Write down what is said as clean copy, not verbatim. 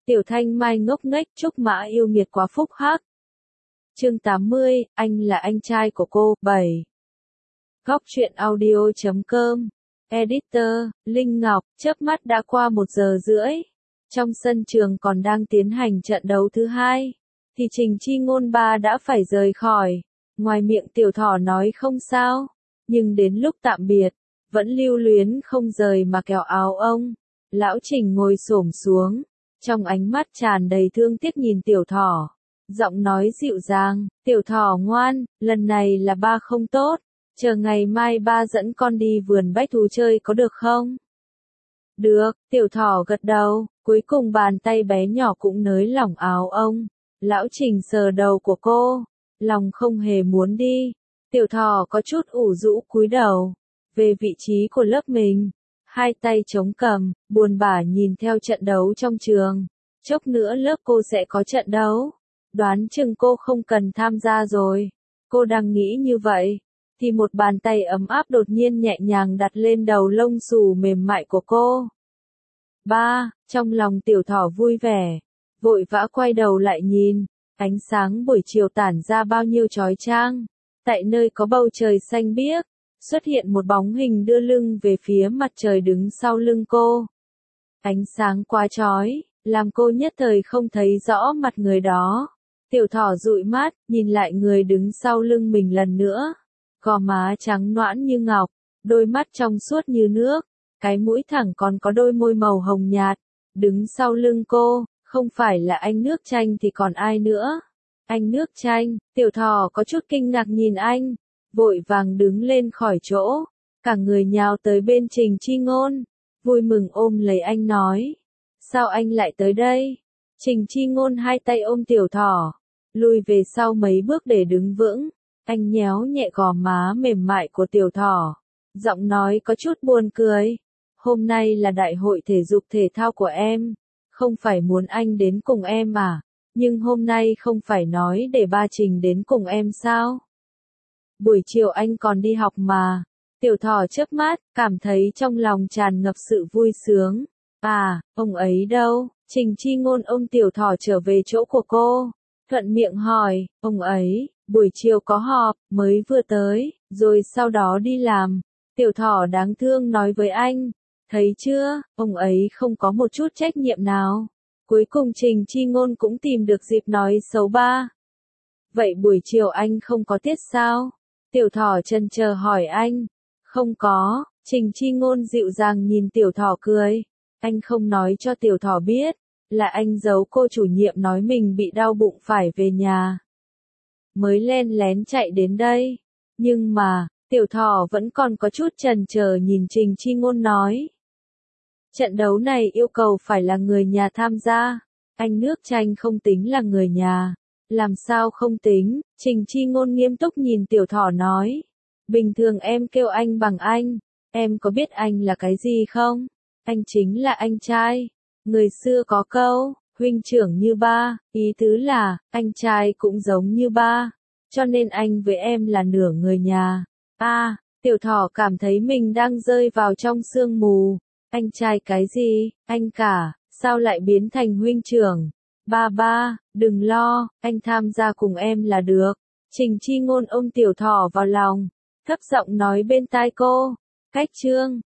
Tiểu Thanh Mai ngốc nghếch, Trúc Mã yêu nghiệt quá phúc hắc. Chương 80, anh là anh trai của cô. 7. Góc truyện audio.com. Editor, Linh Ngọc. Chớp mắt đã qua 1 giờ rưỡi. Trong sân trường còn đang tiến hành trận đấu thứ 2, thì Trình Chi Ngôn ba đã phải rời khỏi. Ngoài miệng Tiểu Thỏ nói không sao, nhưng đến lúc tạm biệt, vẫn lưu luyến không rời mà kéo áo ông. Lão Trình ngồi xổm xuống, trong ánh mắt tràn đầy thương tiếc nhìn Tiểu Thỏ. Giọng nói dịu dàng, Tiểu Thỏ ngoan, lần này là ba không tốt, chờ ngày mai ba dẫn con đi vườn bách thú chơi có được không? Được, Tiểu Thỏ gật đầu, cuối cùng bàn tay bé nhỏ cũng nới lỏng áo ông. Lão Trình sờ đầu của cô, lòng không hề muốn đi. Tiểu Thỏ có chút ủ rũ cúi đầu, về vị trí của lớp mình, hai tay chống cằm, buồn bã nhìn theo trận đấu trong trường. Chốc nữa lớp cô sẽ có trận đấu, đoán chừng cô không cần tham gia rồi. Cô đang nghĩ như vậy, thì một bàn tay ấm áp đột nhiên nhẹ nhàng đặt lên đầu lông xù mềm mại của cô. Ba, trong lòng Tiểu Thỏ vui vẻ, vội vã quay đầu lại nhìn, ánh sáng buổi chiều tản ra bao nhiêu chói chang. Tại nơi có bầu trời xanh biếc, xuất hiện một bóng hình đưa lưng về phía mặt trời đứng sau lưng cô. Ánh sáng quá chói, làm cô nhất thời không thấy rõ mặt người đó. Tiểu Thỏ dụi mắt, nhìn lại người đứng sau lưng mình lần nữa. Gò má trắng nõn như ngọc, đôi mắt trong suốt như nước, cái mũi thẳng còn có đôi môi màu hồng nhạt. Đứng sau lưng cô, không phải là anh Nước Chanh thì còn ai nữa? Anh Nước Chanh. Tiểu Thỏ có chút kinh ngạc nhìn anh, vội vàng đứng lên khỏi chỗ, cả người nhào tới bên Trình Chi Ngôn, vui mừng ôm lấy anh nói. Sao anh lại tới đây? Trình Chi Ngôn hai tay ôm Tiểu Thỏ, lùi về sau mấy bước để đứng vững. Anh nhéo nhẹ gò má mềm mại của Tiểu Thỏ, giọng nói có chút buồn cười. Hôm nay là đại hội thể dục thể thao của em, không phải muốn anh đến cùng em à? Nhưng hôm nay không phải nói để ba Trình đến cùng em sao? Buổi chiều anh còn đi học mà. Tiểu Thỏ chớp mắt, cảm thấy trong lòng tràn ngập sự vui sướng. À, ông ấy đâu? Trình Chi Ngôn ôm Tiểu Thỏ trở về chỗ của cô, thuận miệng hỏi, ông ấy, buổi chiều có họp, mới vừa tới, rồi sau đó đi làm. Tiểu Thỏ đáng thương nói với anh, thấy chưa, ông ấy không có một chút trách nhiệm nào. Cuối cùng Trình Chi Ngôn cũng tìm được dịp nói xấu ba. Vậy buổi chiều anh không có tiết sao? Tiểu Thỏ chần chờ hỏi anh. Không có. Trình Chi Ngôn dịu dàng nhìn Tiểu Thỏ cười. Anh không nói cho Tiểu Thỏ biết, là anh giấu cô chủ nhiệm nói mình bị đau bụng phải về nhà, mới len lén chạy đến đây. Nhưng mà, Tiểu Thỏ vẫn còn có chút chần chờ nhìn Trình Chi Ngôn nói. Trận đấu này yêu cầu phải là người nhà tham gia. Anh Nước Chanh không tính là người nhà. Làm sao không tính? Trình Chi Ngôn nghiêm túc nhìn Tiểu Thỏ nói. Bình thường em kêu anh bằng anh. Em có biết anh là cái gì không? Anh chính là anh trai. Người xưa có câu, huynh trưởng như ba, ý tứ là, anh trai cũng giống như ba. Cho nên anh với em là nửa người nhà. À, Tiểu Thỏ cảm thấy mình đang rơi vào trong sương mù. Anh trai cái gì? Anh cả, sao lại biến thành huynh trưởng? Ba, đừng lo, anh tham gia cùng em là được. Trình Chi Ngôn ôm Tiểu Thỏ vào lòng, thấp giọng nói bên tai cô. Cách chương